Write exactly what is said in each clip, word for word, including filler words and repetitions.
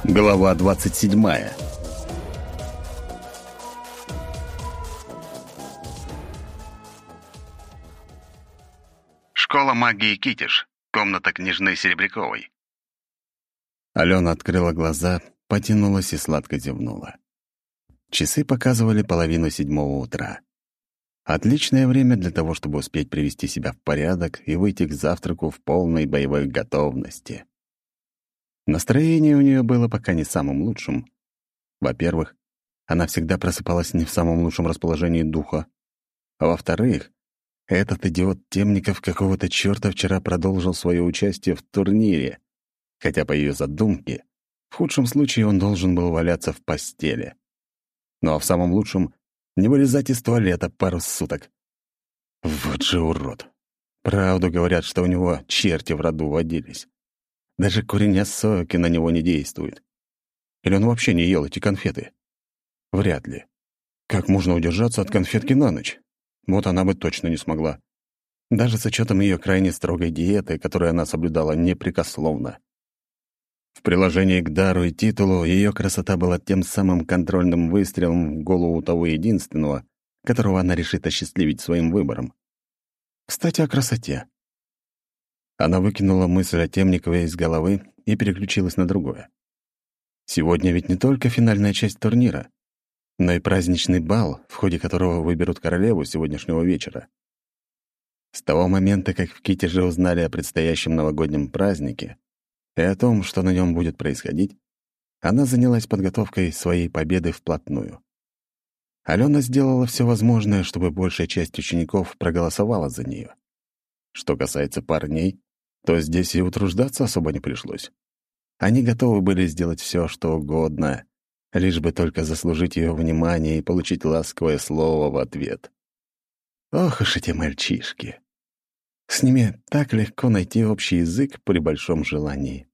Глава двадцать седьмая. Школа магии Китиш. Комната княжны Серебряковой. Алена открыла глаза, потянулась и сладко зевнула. Часы показывали половину седьмого утра. Отличное время для того, чтобы успеть привести себя в порядок и выйти к завтраку в полной боевой готовности. Настроение у нее было пока не самым лучшим. Во-первых, она всегда просыпалась не в самом лучшем расположении духа. А во-вторых, этот идиот Темников какого-то чёрта вчера продолжил свое участие в турнире, хотя по ее задумке, в худшем случае он должен был валяться в постели. Ну а в самом лучшем — не вылезать из туалета пару суток. Вот же урод. Правду говорят, что у него черти в роду водились. Даже куриня соки на него не действует. Или он вообще не ел эти конфеты? Вряд ли. Как можно удержаться от конфетки на ночь? Вот она бы точно не смогла. Даже с учетом ее крайне строгой диеты, которую она соблюдала непрекословно. В приложении к дару и титулу ее красота была тем самым контрольным выстрелом в голову того единственного, которого она решит осчастливить своим выбором. Кстати, о красоте. Она выкинула мысль о Темникове из головы и переключилась на другое. Сегодня ведь не только финальная часть турнира, но и праздничный бал, в ходе которого выберут королеву сегодняшнего вечера. С того момента, как в Китеже узнали о предстоящем новогоднем празднике и о том, что на нем будет происходить, она занялась подготовкой своей победы вплотную. Алена сделала все возможное, чтобы большая часть учеников проголосовала за нее. Что касается парней, то здесь и утруждаться особо не пришлось. Они готовы были сделать все, что угодно, лишь бы только заслужить ее внимание и получить ласковое слово в ответ. Ох уж эти мальчишки! С ними так легко найти общий язык при большом желании.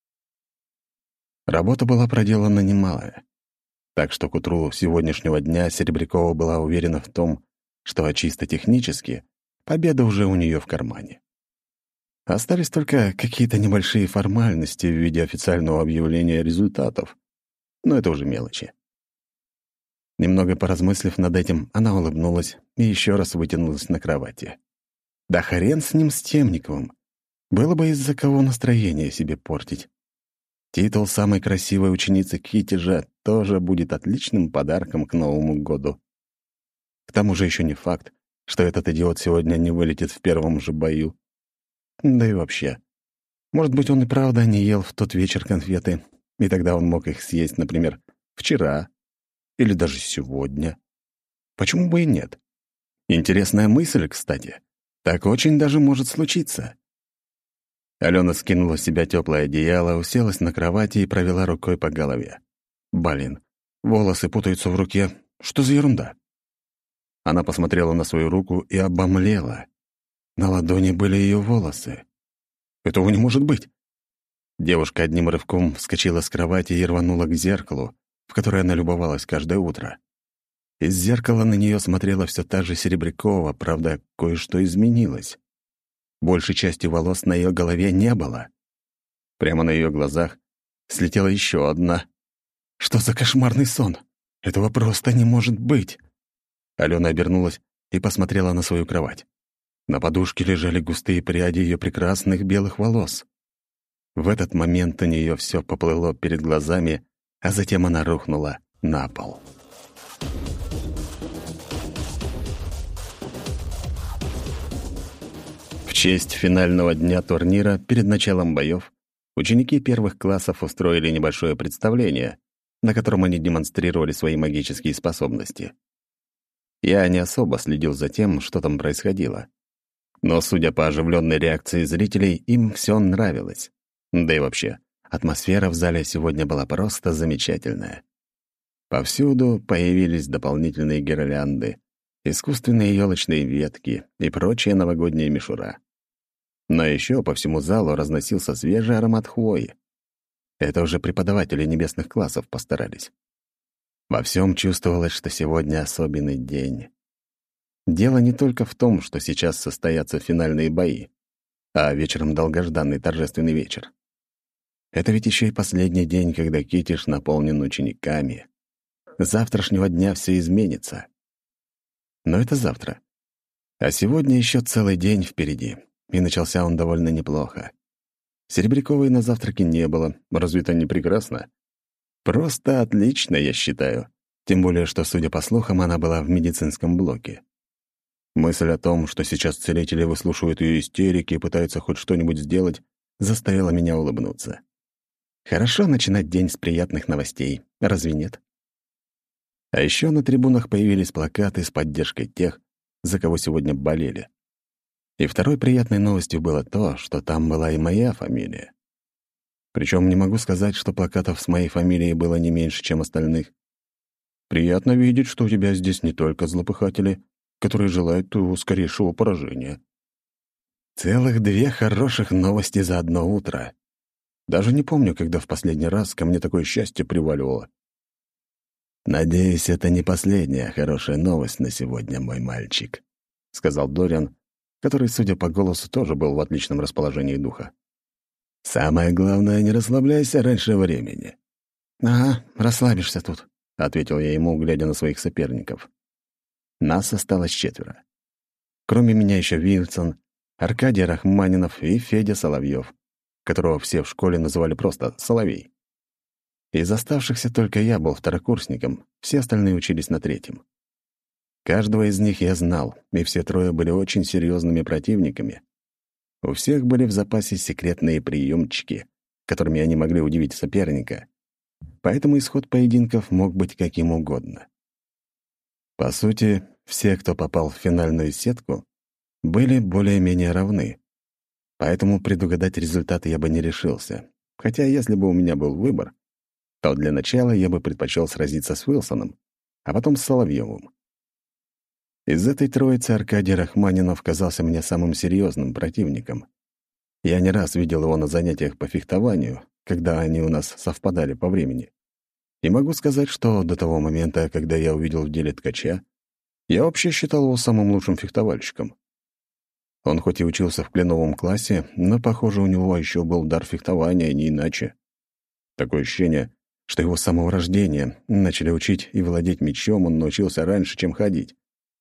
Работа была проделана немалая, так что к утру сегодняшнего дня Серебрякова была уверена в том, что чисто технически победа уже у нее в кармане. Остались только какие-то небольшие формальности в виде официального объявления результатов, но это уже мелочи. Немного поразмыслив над этим, она улыбнулась и еще раз вытянулась на кровати. Да хрен с ним, с Темниковым. Было бы из-за кого настроение себе портить. Титул самой красивой ученицы Китежа тоже будет отличным подарком к Новому году. К тому же еще не факт, что этот идиот сегодня не вылетит в первом же бою. Да и вообще. Может быть, он и правда не ел в тот вечер конфеты, и тогда он мог их съесть, например, вчера или даже сегодня. Почему бы и нет? Интересная мысль, кстати. Так очень даже может случиться. Алена скинула с себя теплое одеяло, уселась на кровати и провела рукой по голове. Блин, волосы путаются в руке. Что за ерунда? Она посмотрела на свою руку и обомлела. На ладони были ее волосы. Этого не может быть. Девушка одним рывком вскочила с кровати и рванула к зеркалу, в которое она любовалась каждое утро. Из зеркала на нее смотрела все та же Серебрякова, правда, кое-что изменилось. Большей части волос на ее голове не было. Прямо на ее глазах слетела еще одна. Что за кошмарный сон? Этого просто не может быть. Алена обернулась и посмотрела на свою кровать. На подушке лежали густые пряди ее прекрасных белых волос. В этот момент у нее все поплыло перед глазами, а затем она рухнула на пол. В честь финального дня турнира перед началом боев ученики первых классов устроили небольшое представление, на котором они демонстрировали свои магические способности. Я не особо следил за тем, что там происходило. Но, судя по оживленной реакции зрителей, им все нравилось. Да и вообще, атмосфера в зале сегодня была просто замечательная. Повсюду появились дополнительные гирлянды, искусственные елочные ветки и прочая новогодняя мишура. Но еще по всему залу разносился свежий аромат хвои. Это уже преподаватели небесных классов постарались. Во всем чувствовалось, что сегодня особенный день. Дело не только в том, что сейчас состоятся финальные бои, а вечером долгожданный торжественный вечер. Это ведь еще и последний день, когда Китиш наполнен учениками. С завтрашнего дня все изменится. Но это завтра. А сегодня еще целый день впереди, и начался он довольно неплохо. Серебряковой на завтраке не было, разве это не прекрасно? Просто отлично, я считаю. Тем более, что, судя по слухам, она была в медицинском блоке. Мысль о том, что сейчас целители выслушивают ее истерики и пытаются хоть что-нибудь сделать, заставила меня улыбнуться. Хорошо начинать день с приятных новостей, разве нет? А еще на трибунах появились плакаты с поддержкой тех, за кого сегодня болели. И второй приятной новостью было то, что там была и моя фамилия. Причем не могу сказать, что плакатов с моей фамилией было не меньше, чем остальных. Приятно видеть, что у тебя здесь не только злопыхатели, которые желают твоего скорейшего поражения. Целых две хороших новости за одно утро. Даже не помню, когда в последний раз ко мне такое счастье приваливало. «Надеюсь, это не последняя хорошая новость на сегодня, мой мальчик», — сказал Дориан, который, судя по голосу, тоже был в отличном расположении духа. «Самое главное, не расслабляйся раньше времени». «Ага, расслабишься тут», — ответил я ему, глядя на своих соперников. Нас осталось четверо. Кроме меня еще Вильсон, Аркадий Рахманинов и Федя Соловьев, которого все в школе называли просто «Соловей». Из оставшихся только я был второкурсником, все остальные учились на третьем. Каждого из них я знал, и все трое были очень серьезными противниками. У всех были в запасе секретные приемчики, которыми они могли удивить соперника, поэтому исход поединков мог быть каким угодно. По сути, все, кто попал в финальную сетку, были более-менее равны, поэтому предугадать результаты я бы не решился, хотя если бы у меня был выбор, то для начала я бы предпочел сразиться с Уилсоном, а потом с Соловьевым. Из этой троицы Аркадий Рахманинов казался мне самым серьезным противником. Я не раз видел его на занятиях по фехтованию, когда они у нас совпадали по времени. И могу сказать, что до того момента, когда я увидел в деле ткача, я вообще считал его самым лучшим фехтовальщиком. Он хоть и учился в кленовом классе, но, похоже, у него еще был дар фехтования, не иначе. Такое ощущение, что его с самого рождения начали учить и владеть мечом он научился раньше, чем ходить.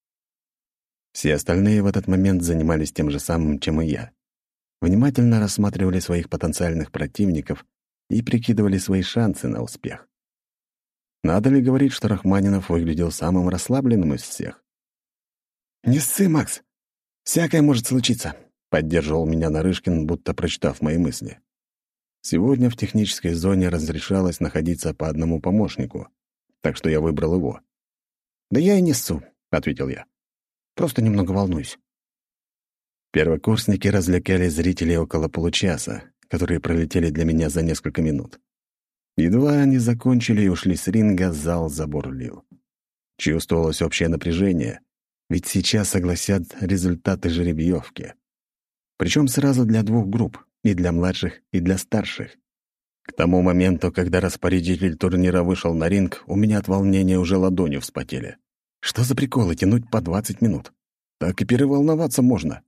Все остальные в этот момент занимались тем же самым, чем и я. Внимательно рассматривали своих потенциальных противников и прикидывали свои шансы на успех. Надо ли говорить, что Рахманинов выглядел самым расслабленным из всех? «Не ссы, Макс! Всякое может случиться!» — поддерживал меня Нарышкин, будто прочитав мои мысли. Сегодня в технической зоне разрешалось находиться по одному помощнику, так что я выбрал его. «Да я и не ссу», — ответил я. «Просто немного волнуюсь». Первокурсники развлекали зрителей около получаса, которые пролетели для меня за несколько минут. Едва они закончили и ушли с ринга, зал забурлил. Чувствовалось общее напряжение, ведь сейчас огласят результаты жеребьевки. Причем сразу для двух групп, и для младших, и для старших. К тому моменту, когда распорядитель турнира вышел на ринг, у меня от волнения уже ладони вспотели. Что за приколы тянуть по двадцать минут? Так и переволноваться можно.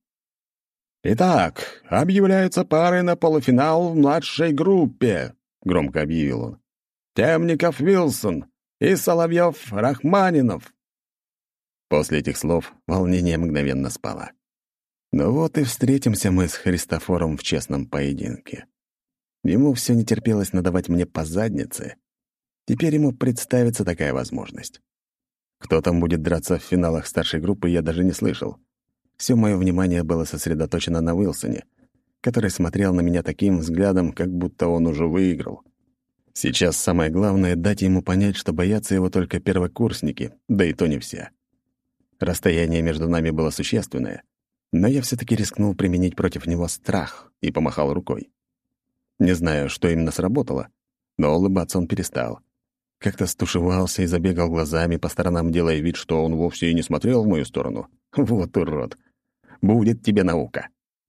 «Итак, объявляются пары на полуфинал в младшей группе», — громко объявил он. «Темников Вилсон и Соловьев Рахманинов». После этих слов волнение мгновенно спало. Ну вот и встретимся мы с Христофором в честном поединке. Ему все не терпелось надавать мне по заднице. Теперь ему представится такая возможность. Кто там будет драться в финалах старшей группы, я даже не слышал. Все мое внимание было сосредоточено на Уилсоне, который смотрел на меня таким взглядом, как будто он уже выиграл. Сейчас самое главное — дать ему понять, что боятся его только первокурсники, да и то не все. Расстояние между нами было существенное, но я все-таки рискнул применить против него страх и помахал рукой. Не знаю, что именно сработало, но улыбаться он перестал. Как-то стушевался и забегал глазами по сторонам, делая вид, что он вовсе и не смотрел в мою сторону. Вот урод. Будет тебе наука.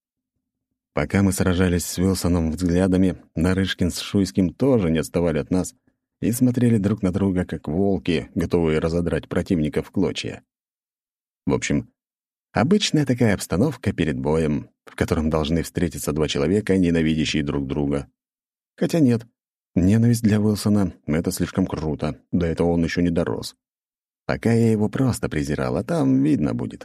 Пока мы сражались с Уилсоном взглядами, Нарышкин с Шуйским тоже не отставали от нас и смотрели друг на друга, как волки, готовые разодрать противника в клочья. В общем, обычная такая обстановка перед боем, в котором должны встретиться два человека, ненавидящие друг друга. Хотя нет, ненависть для Уилсона — это слишком круто, до этого он еще не дорос. Пока я его просто презирал, а там видно будет.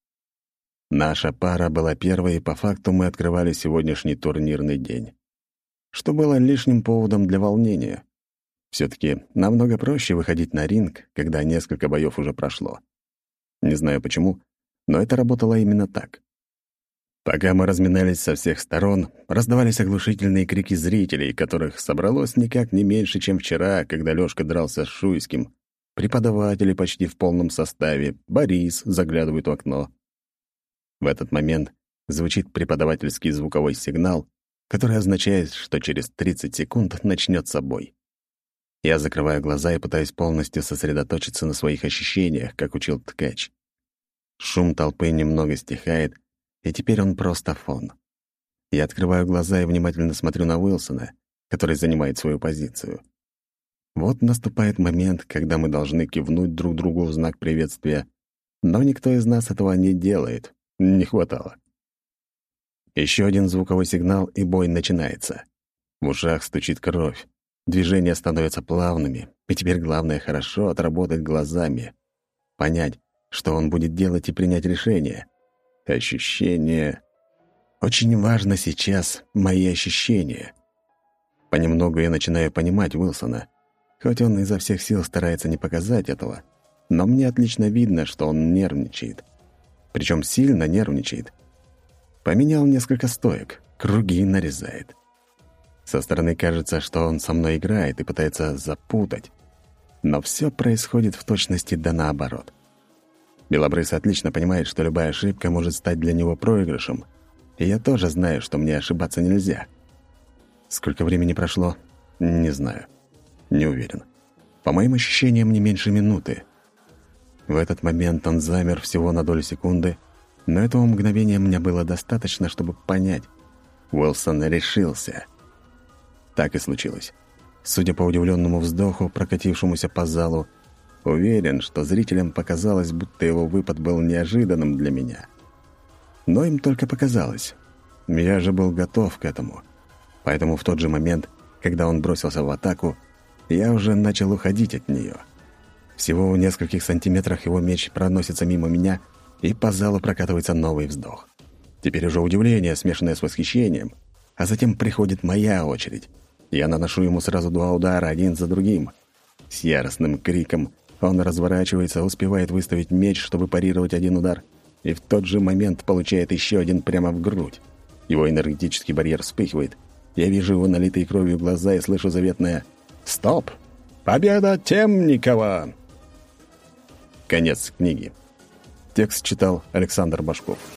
Наша пара была первой, и по факту мы открывали сегодняшний турнирный день, что было лишним поводом для волнения. Все-таки намного проще выходить на ринг, когда несколько боев уже прошло. Не знаю почему, но это работало именно так. Пока мы разминались со всех сторон, раздавались оглушительные крики зрителей, которых собралось никак не меньше, чем вчера, когда Лёшка дрался с Шуйским. Преподаватели почти в полном составе, Борис заглядывает в окно. В этот момент звучит преподавательский звуковой сигнал, который означает, что через тридцать секунд начнется бой. Я закрываю глаза и пытаюсь полностью сосредоточиться на своих ощущениях, как учил ткач. Шум толпы немного стихает, и теперь он просто фон. Я открываю глаза и внимательно смотрю на Уилсона, который занимает свою позицию. Вот наступает момент, когда мы должны кивнуть друг другу в знак приветствия, но никто из нас этого не делает. Не хватало. Еще один звуковой сигнал, и бой начинается. В ушах стучит кровь. Движения становятся плавными, и теперь главное — хорошо отработать глазами. Понять, что он будет делать, и принять решение. Ощущения... Очень важно сейчас мои ощущения. Понемногу я начинаю понимать Уилсона, хоть он изо всех сил старается не показать этого, но мне отлично видно, что он нервничает. Причем сильно нервничает. Поменял несколько стоек, круги нарезает. Со стороны кажется, что он со мной играет и пытается запутать. Но все происходит в точности да наоборот. Белобрыс отлично понимает, что любая ошибка может стать для него проигрышем, и я тоже знаю, что мне ошибаться нельзя. Сколько времени прошло? Не знаю. Не уверен. По моим ощущениям, не меньше минуты. В этот момент он замер всего на долю секунды, но этого мгновения мне было достаточно, чтобы понять. Уилсон решился. Так и случилось. Судя по удивленному вздоху, прокатившемуся по залу, уверен, что зрителям показалось, будто его выпад был неожиданным для меня. Но им только показалось. Я же был готов к этому. Поэтому в тот же момент, когда он бросился в атаку, я уже начал уходить от нее. Всего в нескольких сантиметрах его меч проносится мимо меня, и по залу прокатывается новый вздох. Теперь уже удивление, смешанное с восхищением, а затем приходит моя очередь. Я наношу ему сразу два удара, один за другим. С яростным криком он разворачивается, успевает выставить меч, чтобы парировать один удар, и в тот же момент получает еще один прямо в грудь. Его энергетический барьер вспыхивает. Я вижу его налитые кровью глаза и слышу заветное «Стоп! Победа Темникова!» Конец книги. Текст читал Александр Башков.